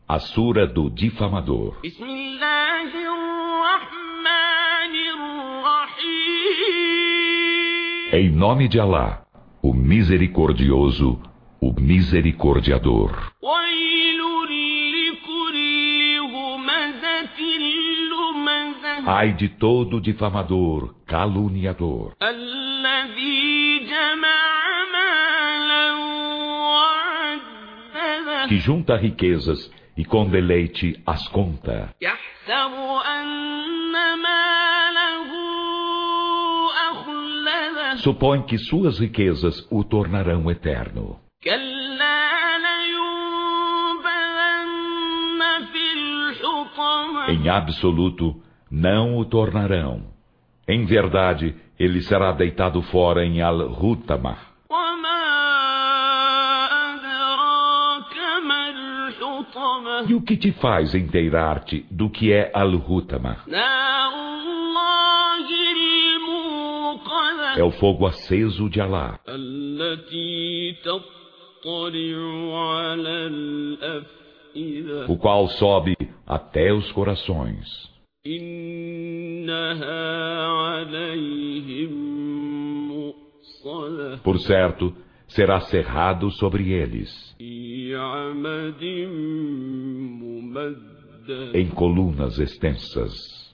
A Sura do Difamador. Em nome de Alá, o Misericordioso, o Misericordiador. Ai de todo difamador, caluniador, que junta riquezas e com deleite as conta. Supõe que suas riquezas o tornarão eterno. Em absoluto, não o tornarão. Em verdade, ele será deitado fora em Al-Hutama. E o que te faz inteirar-te do que é Al-Hutama? É o fogo aceso de Alá, o qual sobe até os corações. Por certo, será cerrado sobre eles em colunas extensas.